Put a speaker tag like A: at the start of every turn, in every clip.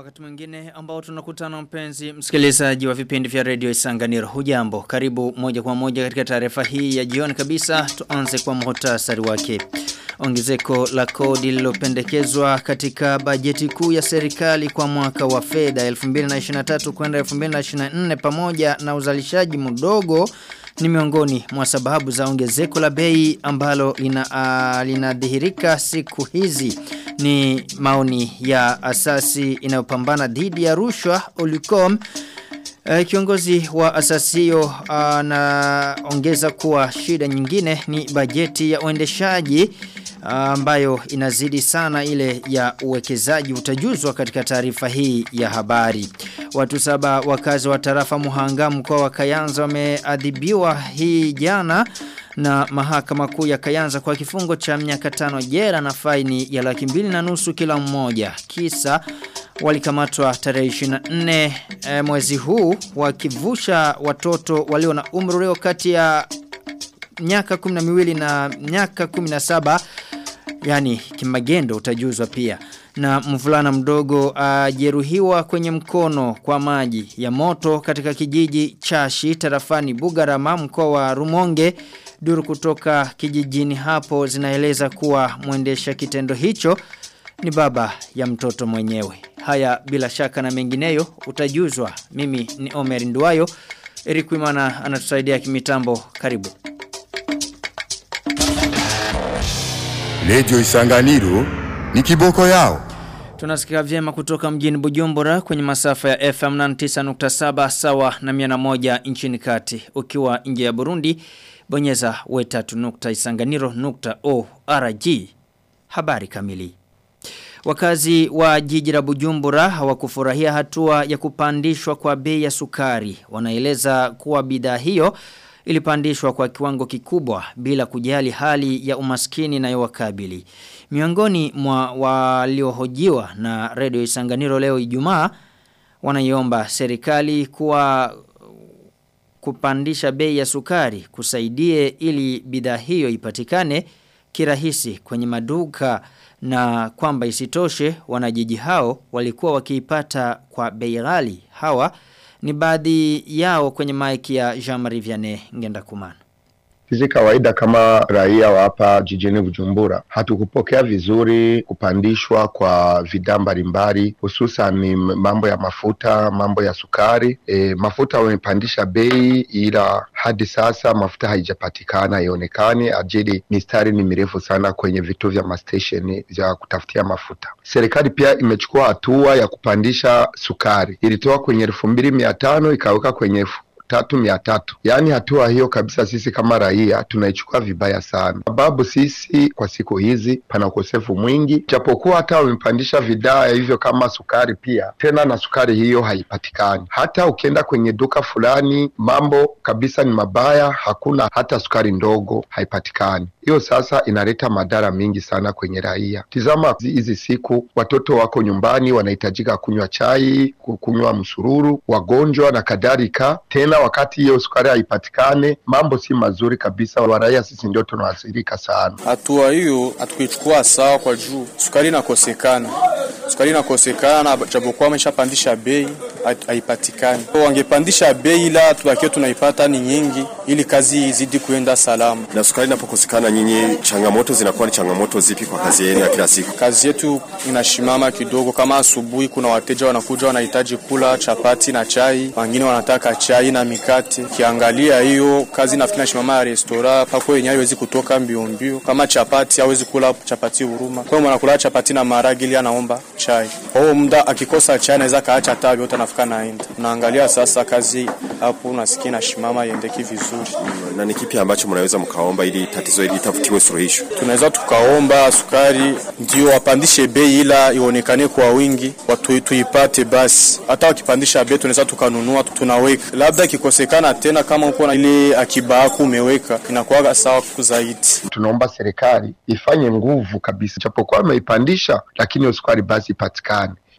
A: Wakati mwingine ambao tunakutana mpenzi msikilizaji wa vipindi vya Radio Isanganiro. Hujambo, karibu moja kwa moja katika taarifa hii ya jioni kabisa. Tuanze kwa muhtasari wake. Ongezeko la kodi lililopendekezwa katika bajeti kuu ya serikali kwa mwaka wa fedha 2023 kwenda 2024 pamoja na uzalishaji mdogo ni miongoni mwa sababu za ongezeko la bei ambalo linadhihirika siku hizi. Ni maoni ya asasi inayopambana dhidi ya rushwa Olicom. Kiongozi wa asasi hiyo anaongeza kuwa shida nyingine ni bajeti ya uendeshaji ambayo inazidi sana ile ya uwekezaji. Utajuzwa katika taarifa hii ya habari. Watu 7 wakazi wa tarafa Muhanga mkoa wa Kayanza wameadhibiwa hii jana na mahakama kuu ya Kayanza kwa kifungo cha miaka 5 jela na faini ya 2.5 kila mmoja. Kisa walikamatwa tarehe 24 mwezi huu wakivusha watoto walio na umri ulio kati ya miaka 12 na miaka 17, yani kimagendo. Utajuzwa pia. Na mvulana mdogo ajeruhiwa kwenye mkono kwa maji ya moto katika kijiji Chashi tarafani Bugarama mkoa wa Rumonge. Duru kutoka kijijini hapo zinaeleza kuwa mwendesha kitendo hicho ni baba ya mtoto mwenyewe. Haya bila shaka na mengineyo utajuzwa. Mimi ni Omer Nduwayo. Eric Wimana anatusaidia kimitambo. Karibu.
B: Radio Isanganiro ni kiboko yao.
A: Tunasikia vyema kutoka mjini Bujumbura kwenye masafa ya FM 99.7 sawa na 101 nchini kati. Ukiwa nje ya Burundi, bonyeza we3.isanganiro.org. Habari kamili. Wakazi wa jiji la Bujumbura hawakufurahia hatua ya kupandishwa kwa bei ya sukari. Wanaeleza kuwa bidhaa hiyo ilipandishwa kwa kiwango kikubwa bila kujali hali ya umaskini na yawakabili. Miongoni mwa waliohojiwa na Radio Isanganiro leo Ijumaa wanaiomba serikali kuwa kupandisha bei ya sukari kusaidie ili bidhaa hiyo ipatikane kirahisi kwenye maduka, na kwamba isitoshe wanajiji hao walikuwa wakiipata kwa bei ghali. Hawa ni baadhi yao kwenye maiki ya Jean-Marie Vianney Ngendakumana.
C: Sisi kawaida kama raia wa hapa jijini Bujumbura hatukupokea vizuri kupandishwa kwa bidhaa mbalimbali, hususan mambo ya mafuta, mambo ya sukari. Mafuta wamepandisha bei, ila hadi sasa mafuta haijapatikana, haionekani. Ajili mistari ni mirefu sana kwenye vituo vya mastation vya kutafutia mafuta. Serikali pia imechukua hatua ya kupandisha sukari. Ilitoa kwenye 2500 ikaweka kwenye 3,300. Yani hatua hiyo kabisa sisi kama raia tunaichukua vibaya sana. Sababu sisi kwa siku hizi pana ukosefu mwingi. Japokuwa hata wamepandisha bidhaa hivyo kama sukari pia, tena na sukari hiyo haipatikani. Hata ukienda kwenye duka fulani mambo kabisa ni mabaya, hakuna hata sukari ndogo haipatikani. Hiyo sasa inaleta madhara mingi sana kwenye raia. Tizama hizi siku watoto wako nyumbani wanahitajika kunywa chai, kunywa msururu, wagonjwa na kadhalika. Tena wakati hiyo sukari haipatikane, mambo si mazuri kabisa. Waraia sisi ndio tunaathirika sana.
D: Hatua hiyo hatukuichukua sawa kwa juu sukari inakosekana. Sukari inakosekana japokuwa wameshapandisha bei haipatikani. Wangepandisha bei ila tubakie tunaipata ni nyingi ili kazi izidi kuenda salama.
E: Na sukari inapokosekana nyinyi changamoto zinakuwa ni changamoto zipi kwa kazi yenu ya kila siku?
D: Kazi yetu inashimama kidogo. Kama asubuhi kuna wateja wanakuja wanahitaji kula chapati na chai, wengine wanataka chai na mikate. Kiangalia hiyo kazi nafikiri inashimama ya restaurant pako yenyewe haiwezi kutoka mbio. Kama chapati hawezi kula chapati huruma. Kwa hiyo wanakula chapati na maharage ili anaomba chai. Kwa hiyo muda akikosa chai anaweza kaacha tabi yote anafika naenda. Unaangalia sasa kazi hapo unasikia inashimama iendeki vizuri.
E: Na ni kipi ambacho mnaweza mkaomba ili tatizo hili litafutiwe suluhisho?
D: Tunaweza tukaomba sukari ndio wapandishe bei ila ionekane kwa wingi, watu tuipate basi. Hata wakipandisha bei tunaweza tukanunua tunaweka. Labda kikosekana tena kama uko na ile akiba yako umeweka inakuwa sawa zaidi.
C: Tunaomba serikali ifanye nguvu kabisa. Japokuwa wameipandisha lakini sukari basi ipatikane.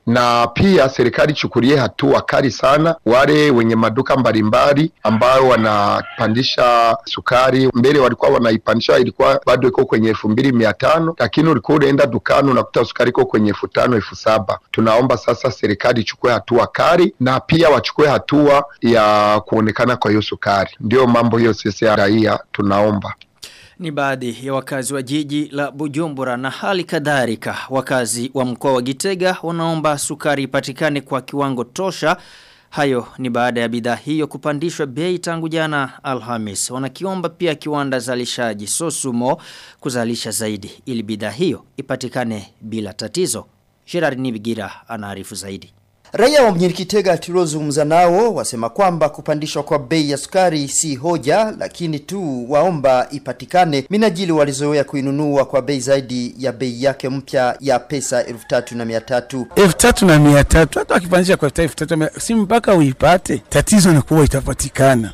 C: na pia serikali chukulie hatua kali sana wale wenye maduka mbalimbali ambao wanapandisha sukari. Mbele walikuwa wanaipandisha, ilikuwa bado iko kwenye 2500, lakini ulikuwa unaenda dukani unakuta sukari iko kwenye 5000 7000. Tunaomba sasa serikali ichukue hatua kali na pia wachukue hatua ya kuonekana kwa hiyo sukari. Ndio mambo hiyo sisi ya raia tunaomba.
A: Ni baadhi ya wakazi wa jiji la Bujumbura na hali kadhalika wakazi wa mkoa wa Gitega wanaomba sukari ipatikane kwa kiwango tosha. Hayo ni baada ya bidhaa hiyo kupandishwa bei tangu jana Alhamis. Wanakiomba pia kiwanda zalishaji Sosumo kuzalisha zaidi ili bidhaa hiyo ipatikane bila tatizo. Gerard Nibigira anaarifu zaidi.
F: Raia wa mjini Gitega tulozungumza nao wasema kwamba kupandishwa kwa bei ya sukari si hoja, lakini tu waomba ipatikane minajili walizoea kuinunua kwa bei zaidi ya bei yake mpya ya pesa 3300.
G: 3300 hata akipandisha kwa 3300 si mpaka uipate. Tatizo ni kuwa itapatikana.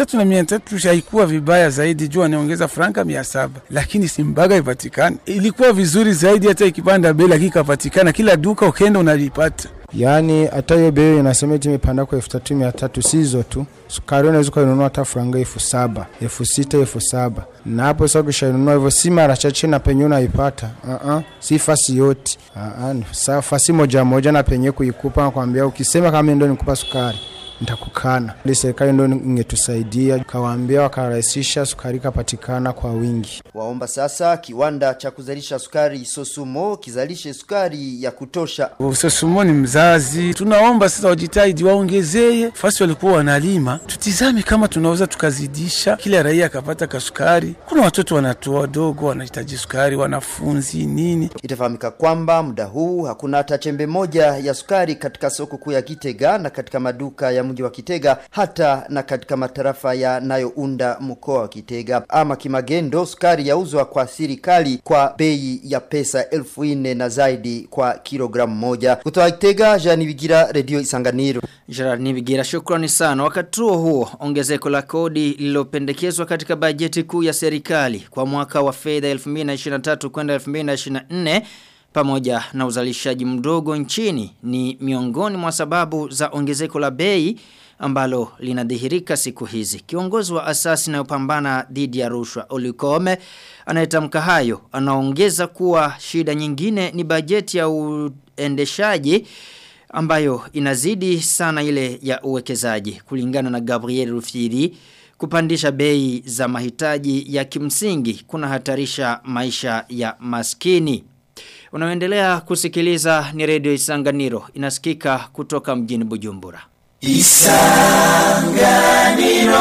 G: 3300 haikuwa vibaya zaidi, jua anaongeza franka 700, lakini si mpaka ipatikane. Ilikuwa vizuri zaidi hata ikipanda bei lakini ikapatikana kila duka ukienda unalipata.
H: Yani hata hiyo bei inasema imepanda kwa 3300 sizo tu. Sukari unaweza kununua hata franga 7000, 6000, 7000. Na hapo sasa ukishanunua hivyo si mara chache na penye unaipata. Si fasi yote. Ni fasi moja na penye kuikupa na kuambia ukisema kama ndio nikupa sukari nitakukana. Ile serikali ndio ingetusaidia kawaambia wakarahisisha sukari kapatikana kwa wingi.
F: Waomba sasa kiwanda cha kuzalisha sukari Sosumo kizalishe sukari ya kutosha.
G: Sosumo ni mzazi. Tunaomba sasa wajitahidi waongezee. Fasi walikuwa wanalima. Tutizame kama tunaweza tukazidisha kila raia akapata kasukari. Kuna watoto wanatoa wadogo wanahitaji sukari, wanafunzi nini.
F: Itafahamika kwamba muda huu hakuna hata chembe moja ya sukari katika soko kuu ya Gitega na katika maduka ya mji wa Gitega hata na katika matarafa yanayounda mkoa wa Gitega. Ama kimagendo sukari yauzwa kwa serikali kwa bei ya pesa 1400 na zaidi kwa kilogramu moja. Kutoka Gitega, Jean Bigira, Radio Isanganiro.
A: Jean Bigira, shukrani sana. Wakati huo ongezeko la kodi lililopendekezwa katika bajeti kuu ya serikali kwa mwaka wa fedha 2023 kwenda 2024 pamoja na uzalishaji mdogo nchini ni miongoni mwa sababu za ongezeko la bei ambalo linadhihirika siku hizi. Kiongozi wa asasi inayopambana dhidi ya rushwa Olikome anayetamka hayo anaongeza kuwa shida nyingine ni bajeti ya uendeshaji ambayo inazidi sana ile ya uwekezaji. Kulingana na Gabriel Rufiri, kupandisha bei za mahitaji ya kimsingi kuna hatarisha maisha ya maskini. Unaendelea kusikiliza ni Radio Isanganiro, inasikika kutoka mjini Bujumbura. Isanganiro.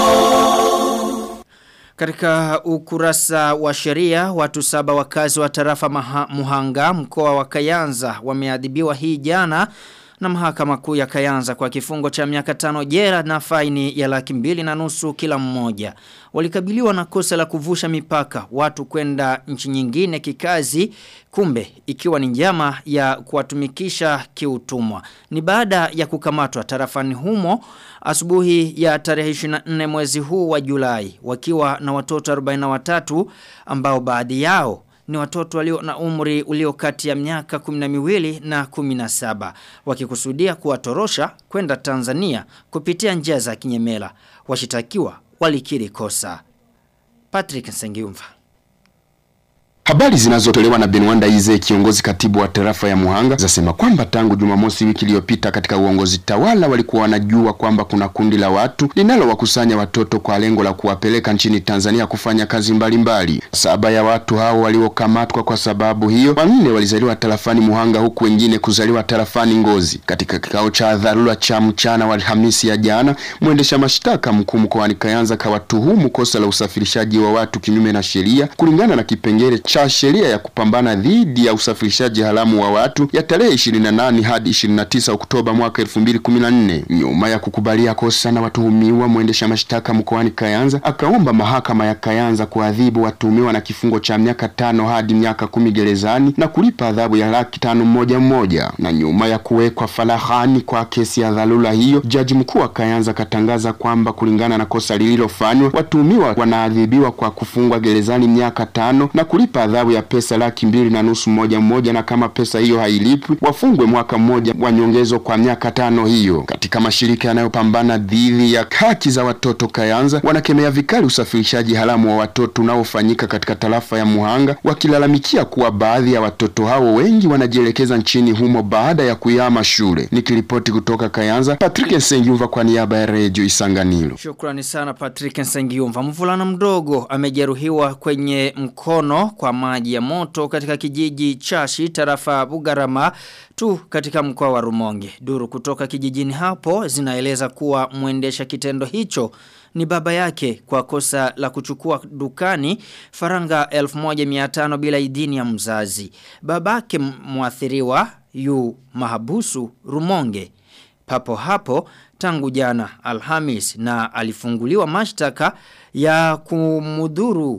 A: Katika ukurasa wa sheria, watu 7 wakazi wa tarafa Muhanga mkoa wa Kayanza wameadhibiwa hii jana na mahakama kuu ya Kayanza kwa kifungo cha miaka 5 jela na faini ya 250,000 kila mmoja. Walikabiliwa na kosa la kuvusha mipaka watu kwenda nchi nyingine kikazi, kumbe ikiwa ni njama ya kuwatumikisha kiutumwa. Ni baada ya kukamatwa tarafani humo asubuhi ya tarehe 24 mwezi huu wa Julai wakiwa na watoto 43 ambao baadhi yao ni watoto walio na umri ulio kati ya miaka 12 na 17 wakikusudia kuwatorosha kwenda Tanzania kupitia njia za kinyemela. Washitakiwa walikiri kosa. Patrick Nsengiumva.
I: Habari zinazotolewa na Benwanda Ize, kiongozi katibu wa tarafa ya Muhanga, zasema kwamba tangu Jumamosi wiki iliyopita katika uongozi tawala walikuwa wanajua kwamba kuna kundi la watu linalowakusanya watoto kwa lengo la kuwapeleka nchini Tanzania kufanya kazi mbalimbali. 7 ya watu hao waliokamatwa kwa sababu hiyo, 4 walizaliwa tarafani Muhanga huku wengine kuzaliwa tarafani Ngozi. Katika kikao cha dharura cha mchana wa Alhamisi ya jana, mwendesha mashtaka mkuu mkoani Kayanza kawatuhumu kosa la usafirishaji wa watu kinyume na sheria kulingana na kipengele cha sheria ya kupambana dhidi ya usafirishaji haramu wa watu ya tarehe 28 hadi 29 Oktoba mwaka 2014. Nyuma ya kukubalia kosa na watuhumiwa, mwendesha mashtaka mkoani Kayanza akaomba mahakama ya Kayanza kuadhibu watuhumiwa na kifungo cha miaka 5 hadi miaka 10 gerezani na kulipa adhabu ya 500,000 mmoja. Na nyuma ya kuwekwa farahani kwa kesi ya dharura hiyo, jaji mkuu wa Kayanza katangaza kwamba kulingana na kosa lililofanywa, watuhumiwa wanaadhibiwa kwa kufungwa gerezani miaka 5 na kulipa adhabu ya pesa 2.5 mmoja, na kama pesa hiyo hailipwi wafungwe mwaka mmoja wa nyongezo kwa miaka 5 hiyo. Katika mashirika yanayopambana dhidi ya haki za watoto Kayanza wanakemea vikali usafirishaji haramu wa watoto unaofanyika katika tarafa ya Muhanga, wakilalamikia kuwa baadhi ya watoto hao wengi wanajielekeza nchini humo baada ya kuyama shule. Nikiripoti kutoka Kayanza, Patrick Nsengiyumva kwa niaba ya Radio Isanganiro.
A: Shukrani sana Patrick Nsengiyumva. Mvulana mdogo amejeruhiwa kwenye mkono kwa maji ya moto katika kijiji Chashi tarafa Bugarama tu katika mkoa wa Rumonge. Duru kutoka kijijini hapo zinaeleza kuwa muendesha kitendo hicho ni baba yake kwa kosa la kuchukua dukani faranga 1500 bila idhini ya mzazi. Babake muathiriwa yu mahabusu Rumonge papo hapo tangu jana Alhamis, na alifunguliwa mashtaka ya kumudhuru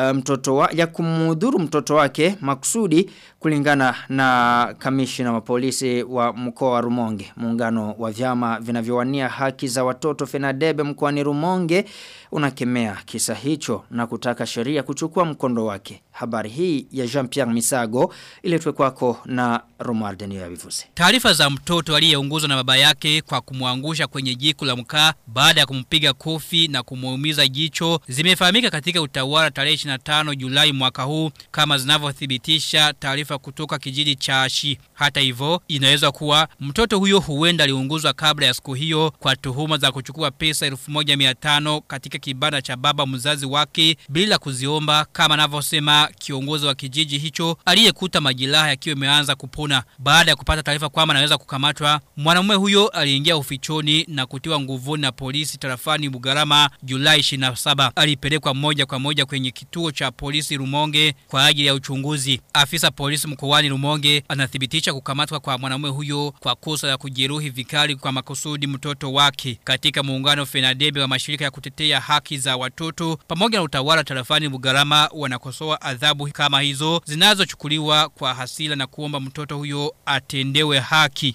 A: mtoto wake makusudi, kulingana na kamishna wa polisi wa mkoa wa Rumonge. Muungano wa vyama vinavyowania haki za watoto FENADEB mkoani Rumonge unakemea kisa hicho na kutaka sheria kuchukua mkondo wake. Habari hii ya Jean-Pierre Misago iletwe kwako na Romuald Niyabivuze.
J: Taarifa za mtoto aliyeunguzwa na baba yake kwa kumwangusha kwenye jiko la mkaa baada ya kumpiga kofi na kumuumiza jicho zimefahamika katika utawala tarehe 25 Julai mwaka huu, kama zinavyothibitisha taarifa kutoka kijiji Chashi. Hata hivyo, inaweza kuwa mtoto huyo huenda aliunguzwa kabla ya siku hiyo kwa tuhuma za kuchukua pesa 1500 katika kibanda cha baba mzazi wake bila kuziomba, kama anavyosema kiongozi wa kijiji hicho aliyekuta majeraha yakiwa yameanza kupona. Baada ya kupata taarifa kwamba anaweza kukamatwa, mwanamume huyo aliingia ufichoni na kutiwa nguvuni na polisi tarafani Bugarama Julai 27. Alipelekwa moja kwa moja kwenye kituo cha polisi Rumonge kwa ajili ya uchunguzi. Afisa polisi mkoani Rumonge anathibitisha kukamatwa kwa mwanamume huyo kwa kosa la kujeruhi vikali kwa makusudi mtoto wake. Katika muungano FENADEB wa mashirika ya kutetea haki za watoto pamoja na utawala tarafani Bugarama wanakosoa adhabu kama hizo zinazochukuliwa kwa hasira na kuomba mtoto huyo atendewe haki.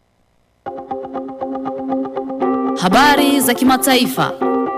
K: Habari za kimataifa.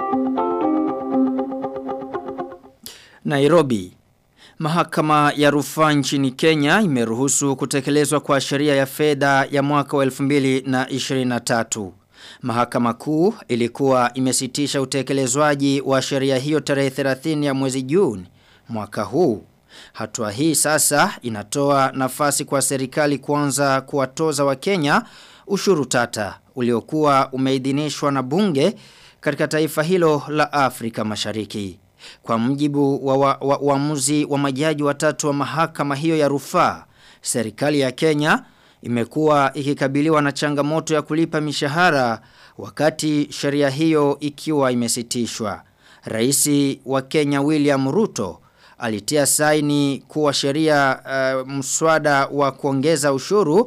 A: Nairobi. Mahakama ya rufaa nchini Kenya imeruhusu kutekelezwa kwa sheria ya fedha ya mwaka wa 2023. Mahakama kuu ilikuwa imesitisha utekelezwaji wa sheria hiyo tarehe 30 ya mwezi Juni mwaka huu. Hatua hii sasa inatoa nafasi kwa serikali kuanza kuwatoza Wakenya ushuru tata uliokuwa umeidhinishwa na bunge katika taifa hilo la Afrika Mashariki. Kwa mujibu wa uamuzi wa majaji watatu wa mahakama hiyo ya rufaa, serikali ya Kenya imekuwa ikikabiliwa na changamoto ya kulipa mishahara wakati sheria hiyo ikiwa imesitishwa. Raisi wa Kenya William Ruto alitia saini kuwa sheria mswada wa kuongeza ushuru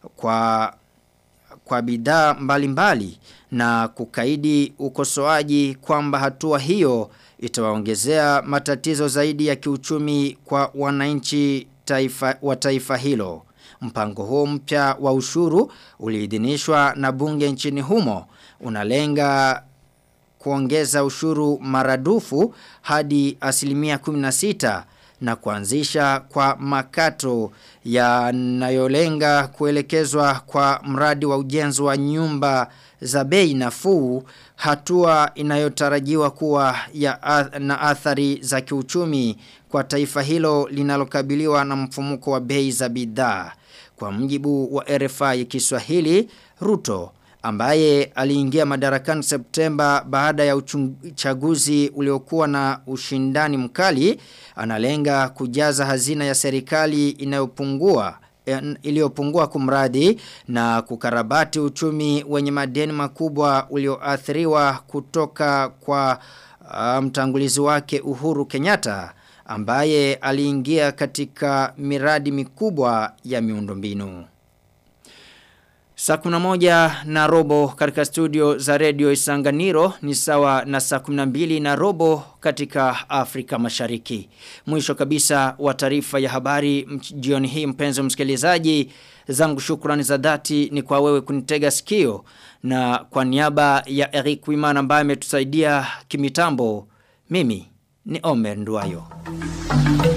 A: kwa bidhaa mbalimbali na kukaidi ukosoaji kwamba hatua hiyo itawaongezea matatizo zaidi ya kiuchumi kwa wananchi wa taifa hilo. Mpango huo mpya wa ushuru uliidhinishwa na bunge nchini humo unalenga kuongeza ushuru maradufu hadi 16% na kuanzisha kwa makato yanayolenga kuelekezwa kwa mradi wa ujenzi wa nyumba za bei nafuu, hatua inayotarajiwa kuwa na athari za kiuchumi kwa taifa hilo linalokabiliwa na mfumuko wa bei za bidhaa. Kwa mujibu wa RFI Kiswahili, Ruto ambaye aliingia madarakani Septemba baada ya uchaguzi uliokuwa na ushindani mkali, analenga kujaza hazina ya serikali iliyopungua kumradi na kukarabati uchumi wenye madeni makubwa ulioathiriwa kutoka kwa mtangulizi wake Uhuru Kenyatta ambaye aliingia katika miradi mikubwa ya miundombinu. Saa 11:15 katika studio za Radio Isanganiro ni sawa na saa 12:15 katika Afrika Mashariki. Mwisho kabisa wa taarifa ya habari jioni hii, mpenzi msikilizaji, zangu shukrani za dhati ni kwa wewe kunitega sikio, na kwa niaba ya Eric Wimana ambaye ametusaidia kimitambo, mimi ni Omer Nduwayo.